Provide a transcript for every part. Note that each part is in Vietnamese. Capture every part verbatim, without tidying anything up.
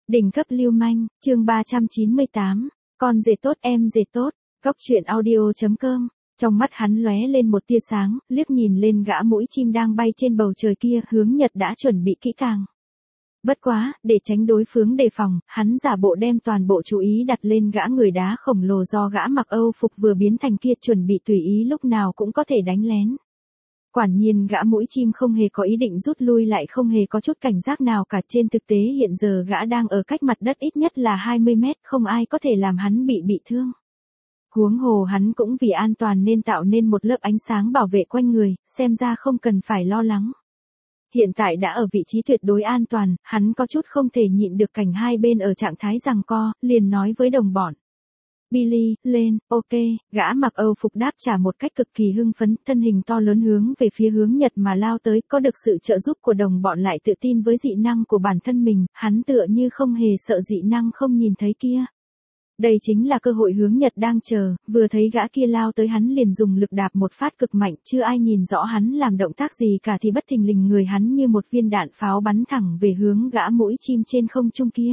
Đỉnh cấp lưu manh, chương ba trăm chín mươi tám, con rể tốt em rể tốt, góc truyện audio chấm com. Trong mắt hắn lóe lên một tia sáng, liếc nhìn lên gã mũi chim đang bay trên bầu trời kia, Hướng Nhật đã chuẩn bị kỹ càng. Bất quá, để tránh đối phương đề phòng, hắn giả bộ đem toàn bộ chú ý đặt lên gã người đá khổng lồ do gã mặc Âu phục vừa biến thành kia, chuẩn bị tùy ý lúc nào cũng có thể đánh lén. Quả nhiên gã mũi chim không hề có ý định rút lui, lại không hề có chút cảnh giác nào cả. Trên thực tế hiện giờ gã đang ở cách mặt đất ít nhất là hai mươi mét, không ai có thể làm hắn bị bị thương. Huống hồ hắn cũng vì an toàn nên tạo nên một lớp ánh sáng bảo vệ quanh người, xem ra không cần phải lo lắng. Hiện tại đã ở vị trí tuyệt đối an toàn, hắn có chút không thể nhịn được cảnh hai bên ở trạng thái giằng co, liền nói với đồng bọn. Billy, lên, ok, gã mặc Âu phục đáp trả một cách cực kỳ hưng phấn, thân hình to lớn hướng về phía Hướng Nhật mà lao tới, có được sự trợ giúp của đồng bọn lại tự tin với dị năng của bản thân mình, hắn tựa như không hề sợ dị năng không nhìn thấy kia. Đây chính là cơ hội Hướng Nhật đang chờ, vừa thấy gã kia lao tới hắn liền dùng lực đạp một phát cực mạnh, chưa ai nhìn rõ hắn làm động tác gì cả thì bất thình lình người hắn như một viên đạn pháo bắn thẳng về hướng gã mũi chim trên không trung kia.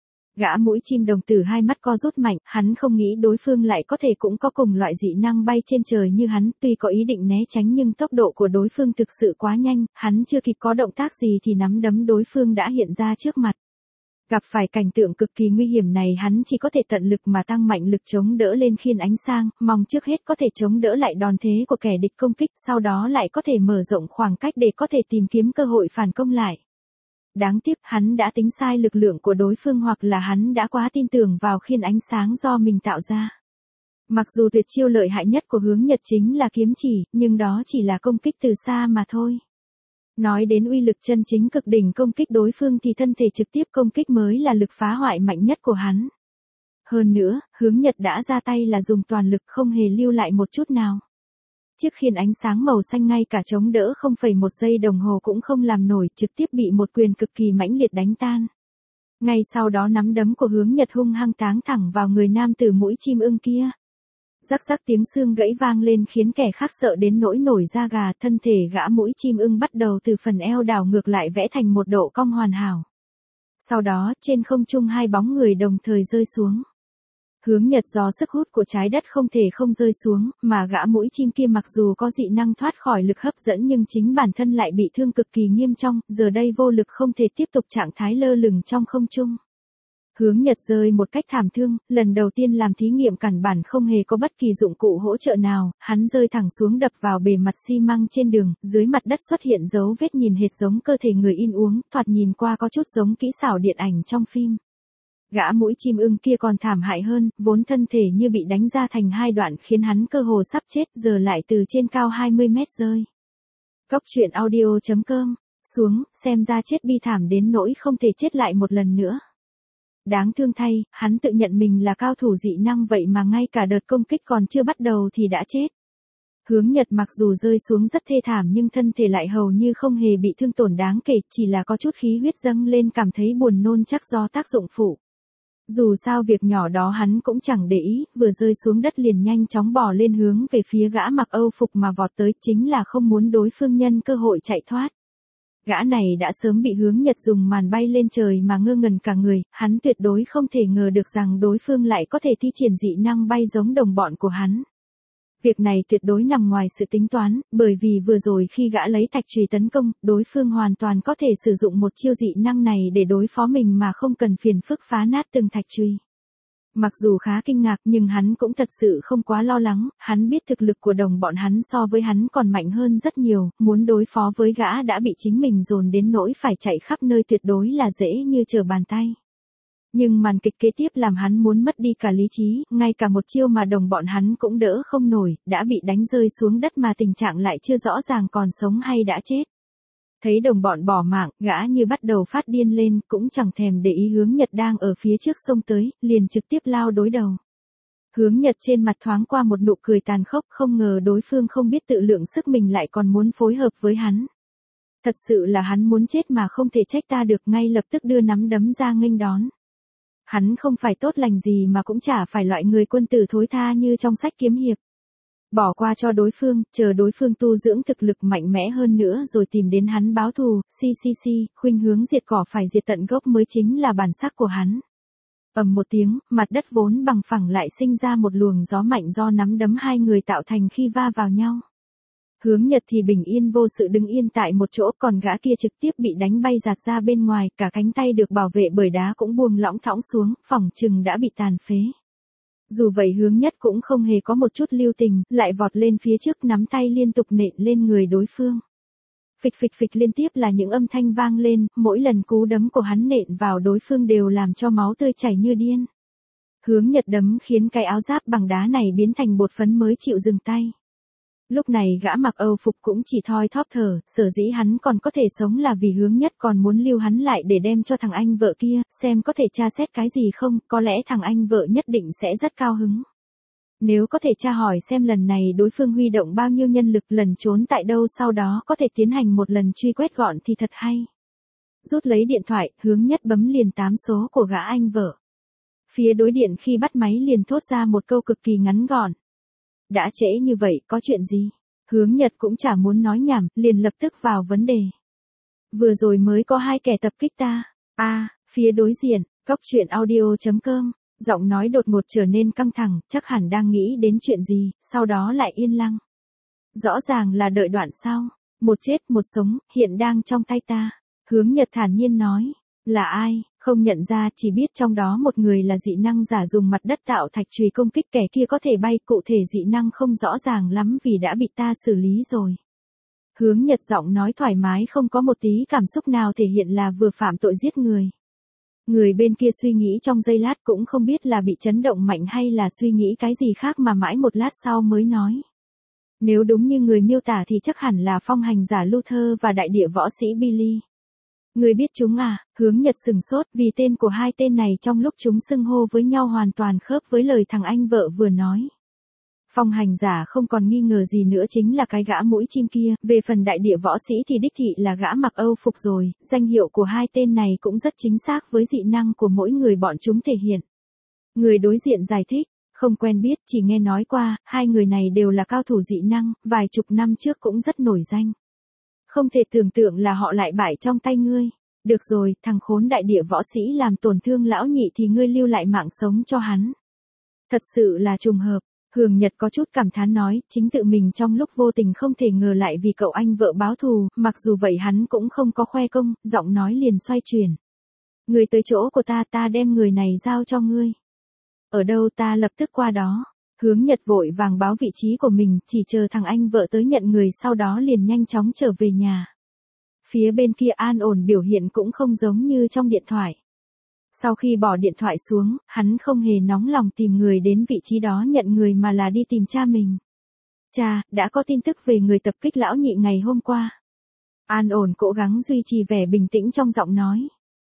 Gã mũi chim đồng tử hai mắt co rút mạnh, hắn không nghĩ đối phương lại có thể cũng có cùng loại dị năng bay trên trời như hắn, tuy có ý định né tránh nhưng tốc độ của đối phương thực sự quá nhanh, hắn chưa kịp có động tác gì thì nắm đấm đối phương đã hiện ra trước mặt. Gặp phải cảnh tượng cực kỳ nguy hiểm này hắn chỉ có thể tận lực mà tăng mạnh lực chống đỡ lên khiên ánh sang, mong trước hết có thể chống đỡ lại đòn thế của kẻ địch công kích, sau đó lại có thể mở rộng khoảng cách để có thể tìm kiếm cơ hội phản công lại. Đáng tiếc hắn đã tính sai lực lượng của đối phương, hoặc là hắn đã quá tin tưởng vào khiên ánh sáng do mình tạo ra. Mặc dù tuyệt chiêu lợi hại nhất của Hướng Nhật chính là kiếm chỉ, nhưng đó chỉ là công kích từ xa mà thôi. Nói đến uy lực chân chính cực đỉnh công kích đối phương thì thân thể trực tiếp công kích mới là lực phá hoại mạnh nhất của hắn. Hơn nữa, Hướng Nhật đã ra tay là dùng toàn lực, không hề lưu lại một chút nào. Chiếc khiên ánh sáng màu xanh ngay cả chống đỡ không phẩy một giây đồng hồ cũng không làm nổi, trực tiếp bị một quyền cực kỳ mãnh liệt đánh tan. Ngay sau đó nắm đấm của Hướng Nhật hung hăng táng thẳng vào người nam tử mũi chim ưng kia. Rắc rắc tiếng xương gãy vang lên khiến kẻ khác sợ đến nỗi nổi da gà, thân thể gã mũi chim ưng bắt đầu từ phần eo đảo ngược lại vẽ thành một độ cong hoàn hảo. Sau đó, trên không trung hai bóng người đồng thời rơi xuống. Hướng Nhật do sức hút của trái đất không thể không rơi xuống, mà gã mũi chim kia mặc dù có dị năng thoát khỏi lực hấp dẫn nhưng chính bản thân lại bị thương cực kỳ nghiêm trọng, giờ đây vô lực không thể tiếp tục trạng thái lơ lửng trong không trung. Hướng Nhật rơi một cách thảm thương, lần đầu tiên làm thí nghiệm căn bản không hề có bất kỳ dụng cụ hỗ trợ nào, hắn rơi thẳng xuống đập vào bề mặt xi măng trên đường, dưới mặt đất xuất hiện dấu vết nhìn hệt giống cơ thể người in uống, thoạt nhìn qua có chút giống kỹ xảo điện ảnh trong phim. Gã mũi chim ưng kia còn thảm hại hơn, vốn thân thể như bị đánh ra thành hai đoạn khiến hắn cơ hồ sắp chết, giờ lại từ trên cao hai mươi mét rơi. Góc truyện audio chấm com, xuống, xem ra chết bi thảm đến nỗi không thể chết lại một lần nữa. Đáng thương thay, hắn tự nhận mình là cao thủ dị năng vậy mà ngay cả đợt công kích còn chưa bắt đầu thì đã chết. Hướng Nhật mặc dù rơi xuống rất thê thảm nhưng thân thể lại hầu như không hề bị thương tổn đáng kể, chỉ là có chút khí huyết dâng lên cảm thấy buồn nôn chắc do tác dụng phụ. Dù sao việc nhỏ đó hắn cũng chẳng để ý, vừa rơi xuống đất liền nhanh chóng bò lên hướng về phía gã mặc Âu phục mà vọt tới, chính là không muốn đối phương nhân cơ hội chạy thoát. Gã này đã sớm bị Hướng Nhật dùng màn bay lên trời mà ngơ ngẩn cả người, hắn tuyệt đối không thể ngờ được rằng đối phương lại có thể thi triển dị năng bay giống đồng bọn của hắn. Việc này tuyệt đối nằm ngoài sự tính toán, bởi vì vừa rồi khi gã lấy thạch chùy tấn công, đối phương hoàn toàn có thể sử dụng một chiêu dị năng này để đối phó mình mà không cần phiền phức phá nát từng thạch chùy. Mặc dù khá kinh ngạc nhưng hắn cũng thật sự không quá lo lắng, hắn biết thực lực của đồng bọn hắn so với hắn còn mạnh hơn rất nhiều, muốn đối phó với gã đã bị chính mình dồn đến nỗi phải chạy khắp nơi tuyệt đối là dễ như trở bàn tay. Nhưng màn kịch kế tiếp làm hắn muốn mất đi cả lý trí, ngay cả một chiêu mà đồng bọn hắn cũng đỡ không nổi, đã bị đánh rơi xuống đất mà tình trạng lại chưa rõ ràng còn sống hay đã chết. Thấy đồng bọn bỏ mạng, gã như bắt đầu phát điên lên, cũng chẳng thèm để ý Hướng Nhật đang ở phía trước xông tới, liền trực tiếp lao đối đầu. Hướng Nhật trên mặt thoáng qua một nụ cười tàn khốc, không ngờ đối phương không biết tự lượng sức mình lại còn muốn phối hợp với hắn. Thật sự là hắn muốn chết mà không thể trách ta được, ngay lập tức đưa nắm đấm ra nghênh đón. Hắn không phải tốt lành gì mà cũng chả phải loại người quân tử thối tha như trong sách kiếm hiệp. Bỏ qua cho đối phương, chờ đối phương tu dưỡng thực lực mạnh mẽ hơn nữa rồi tìm đến hắn báo thù, si si si, khuynh hướng diệt cỏ phải diệt tận gốc mới chính là bản sắc của hắn. Ầm một tiếng, mặt đất vốn bằng phẳng lại sinh ra một luồng gió mạnh do nắm đấm hai người tạo thành khi va vào nhau. Hướng Nhật thì bình yên vô sự đứng yên tại một chỗ, còn gã kia trực tiếp bị đánh bay giạt ra bên ngoài, cả cánh tay được bảo vệ bởi đá cũng buông lỏng thõng xuống, phỏng chừng đã bị tàn phế. Dù vậy Hướng Nhất cũng không hề có một chút lưu tình, lại vọt lên phía trước nắm tay liên tục nện lên người đối phương. Phịch phịch phịch liên tiếp là những âm thanh vang lên, mỗi lần cú đấm của hắn nện vào đối phương đều làm cho máu tươi chảy như điên. Hướng Nhật đấm khiến cái áo giáp bằng đá này biến thành bột phấn mới chịu dừng tay. Lúc này gã mặc Âu phục cũng chỉ thoi thóp thở, sở dĩ hắn còn có thể sống là vì Hướng Nhất còn muốn lưu hắn lại để đem cho thằng anh vợ kia, xem có thể tra xét cái gì không, có lẽ thằng anh vợ nhất định sẽ rất cao hứng. Nếu có thể tra hỏi xem lần này đối phương huy động bao nhiêu nhân lực, lần trốn tại đâu, sau đó có thể tiến hành một lần truy quét gọn thì thật hay. Rút lấy điện thoại, Hướng Nhất bấm liền tám số của gã anh vợ. Phía đối điện khi bắt máy liền thốt ra một câu cực kỳ ngắn gọn. Đã trễ như vậy, có chuyện gì? Hướng Nhật cũng chả muốn nói nhảm, liền lập tức vào vấn đề. Vừa rồi mới có hai kẻ tập kích ta. A, à, phía đối diện, cóc truyện audio chấm com, giọng nói đột ngột trở nên căng thẳng, chắc hẳn đang nghĩ đến chuyện gì, sau đó lại yên lặng. Rõ ràng là đợi đoạn sau, một chết một sống, hiện đang trong tay ta. Hướng Nhật thản nhiên nói, là ai, không nhận ra, chỉ biết trong đó một người là dị năng giả dùng mặt đất tạo thạch chùy công kích, kẻ kia có thể bay, cụ thể dị năng không rõ ràng lắm vì đã bị ta xử lý rồi. Hướng Nhật giọng nói thoải mái không có một tí cảm xúc nào thể hiện là vừa phạm tội giết người. Người bên kia suy nghĩ trong giây lát cũng không biết là bị chấn động mạnh hay là suy nghĩ cái gì khác mà mãi một lát sau mới nói. Nếu đúng như người miêu tả thì chắc hẳn là phong hành giả Luther và đại địa võ sĩ Billy. Người biết chúng à? Hướng Nhật sừng sốt vì tên của hai tên này trong lúc chúng xưng hô với nhau hoàn toàn khớp với lời thằng anh vợ vừa nói. Phong hành giả không còn nghi ngờ gì nữa chính là cái gã mũi chim kia, về phần đại địa võ sĩ thì đích thị là gã mặc Âu phục rồi, danh hiệu của hai tên này cũng rất chính xác với dị năng của mỗi người bọn chúng thể hiện. Người đối diện giải thích, không quen biết, chỉ nghe nói qua, hai người này đều là cao thủ dị năng, vài chục năm trước cũng rất nổi danh. Không thể tưởng tượng là họ lại bại trong tay ngươi. Được rồi, thằng khốn đại địa võ sĩ làm tổn thương lão nhị thì ngươi lưu lại mạng sống cho hắn. Thật sự là trùng hợp. Hướng Nhật có chút cảm thán nói, chính tự mình trong lúc vô tình không thể ngờ lại vì cậu anh vợ báo thù, mặc dù vậy hắn cũng không có khoe công, giọng nói liền xoay chuyển. Người tới chỗ của ta, ta đem người này giao cho ngươi. Ở đâu, ta lập tức qua đó. Hướng Nhật vội vàng báo vị trí của mình, chỉ chờ thằng anh vợ tới nhận người, sau đó liền nhanh chóng trở về nhà. Phía bên kia an ổn, biểu hiện cũng không giống như trong điện thoại. Sau khi bỏ điện thoại xuống, hắn không hề nóng lòng tìm người đến vị trí đó nhận người mà là đi tìm cha mình. Cha, đã có tin tức về người tập kích lão nhị ngày hôm qua. An ổn cố gắng duy trì vẻ bình tĩnh trong giọng nói.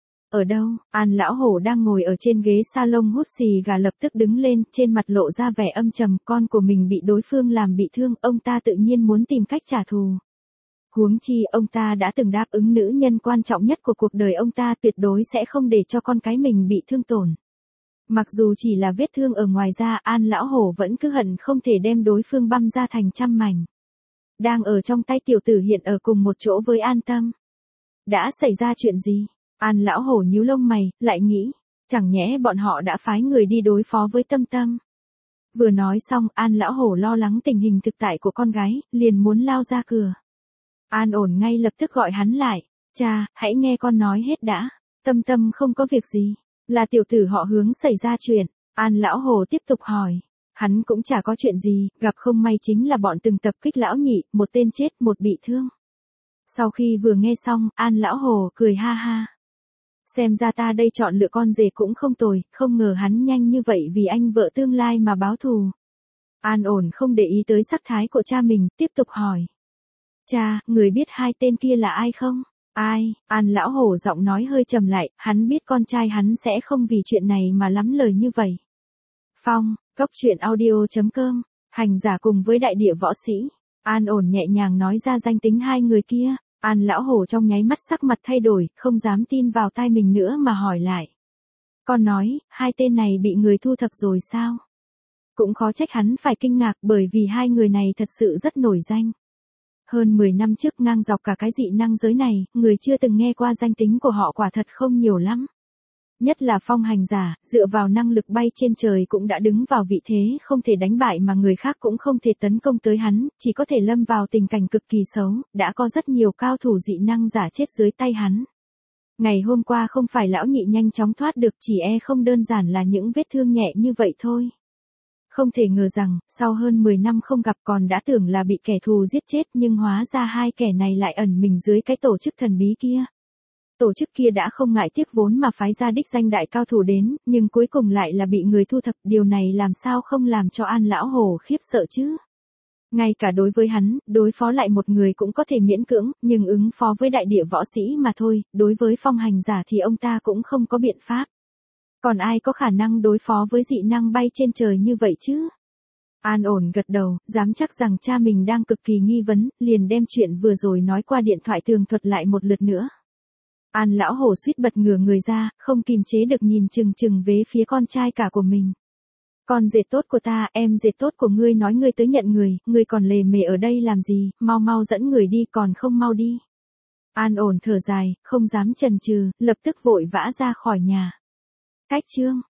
Ở đâu? An lão hổ đang ngồi ở trên ghế salon hút xì gà lập tức đứng lên, trên mặt lộ ra vẻ âm trầm, con của mình bị đối phương làm bị thương, ông ta tự nhiên muốn tìm cách trả thù. Huống chi, ông ta đã từng đáp ứng nữ nhân quan trọng nhất của cuộc đời ông ta, tuyệt đối sẽ không để cho con cái mình bị thương tổn. Mặc dù chỉ là vết thương ở ngoài da, An lão hổ vẫn cứ hận không thể đem đối phương băm ra thành trăm mảnh. Đang ở trong tay tiểu tử hiện ở cùng một chỗ với An Tâm. Đã xảy ra chuyện gì? An lão hổ nhíu lông mày, lại nghĩ, chẳng nhẽ bọn họ đã phái người đi đối phó với Tâm Tâm. Vừa nói xong, An lão hổ lo lắng tình hình thực tại của con gái, liền muốn lao ra cửa. An ổn ngay lập tức gọi hắn lại, cha, hãy nghe con nói hết đã, Tâm Tâm không có việc gì, là tiểu tử họ Hướng xảy ra chuyện. An lão hổ tiếp tục hỏi, hắn cũng chả có chuyện gì, gặp không may chính là bọn từng tập kích lão nhị, một tên chết một bị thương. Sau khi vừa nghe xong, An lão hổ cười ha ha. Xem ra ta đây chọn lựa con rể cũng không tồi, không ngờ hắn nhanh như vậy vì anh vợ tương lai mà báo thù. An ổn không để ý tới sắc thái của cha mình, tiếp tục hỏi. Cha, người biết hai tên kia là ai không? Ai? An lão hổ giọng nói hơi trầm lại, hắn biết con trai hắn sẽ không vì chuyện này mà lắm lời như vậy. Phong, cóc truyện audio chấm com, hành giả cùng với đại địa võ sĩ. An ổn nhẹ nhàng nói ra danh tính hai người kia. An lão hổ trong nháy mắt sắc mặt thay đổi, không dám tin vào tai mình nữa mà hỏi lại. Con nói, hai tên này bị người thu thập rồi sao? Cũng khó trách hắn phải kinh ngạc bởi vì hai người này thật sự rất nổi danh. Hơn mười năm trước ngang dọc cả cái dị năng giới này, người chưa từng nghe qua danh tính của họ quả thật không nhiều lắm. Nhất là phong hành giả, dựa vào năng lực bay trên trời cũng đã đứng vào vị thế không thể đánh bại mà người khác cũng không thể tấn công tới hắn, chỉ có thể lâm vào tình cảnh cực kỳ xấu, đã có rất nhiều cao thủ dị năng giả chết dưới tay hắn. Ngày hôm qua không phải lão nhị nhanh chóng thoát được, chỉ e không đơn giản là những vết thương nhẹ như vậy thôi. Không thể ngờ rằng, sau hơn mười năm không gặp còn đã tưởng là bị kẻ thù giết chết nhưng hóa ra hai kẻ này lại ẩn mình dưới cái tổ chức thần bí kia. Tổ chức kia đã không ngại tiếc vốn mà phái ra đích danh đại cao thủ đến, nhưng cuối cùng lại là bị người thu thập, điều này làm sao không làm cho An Lão Hổ khiếp sợ chứ. Ngay cả đối với hắn, đối phó lại một người cũng có thể miễn cưỡng, nhưng ứng phó với đại địa võ sĩ mà thôi, đối với phong hành giả thì ông ta cũng không có biện pháp. Còn ai có khả năng đối phó với dị năng bay trên trời như vậy chứ? An ổn gật đầu, dám chắc rằng cha mình đang cực kỳ nghi vấn, liền đem chuyện vừa rồi nói qua điện thoại tường thuật lại một lượt nữa. An Lão Hổ suýt bật ngửa người ra, không kìm chế được nhìn chừng chừng về phía con trai cả của mình. Con rể tốt của ta, em rể tốt của ngươi nói ngươi tới nhận người, ngươi còn lề mề ở đây làm gì, mau mau dẫn người đi còn không mau đi. An ổn thở dài, không dám chần chừ, lập tức vội vã ra khỏi nhà. Cách chương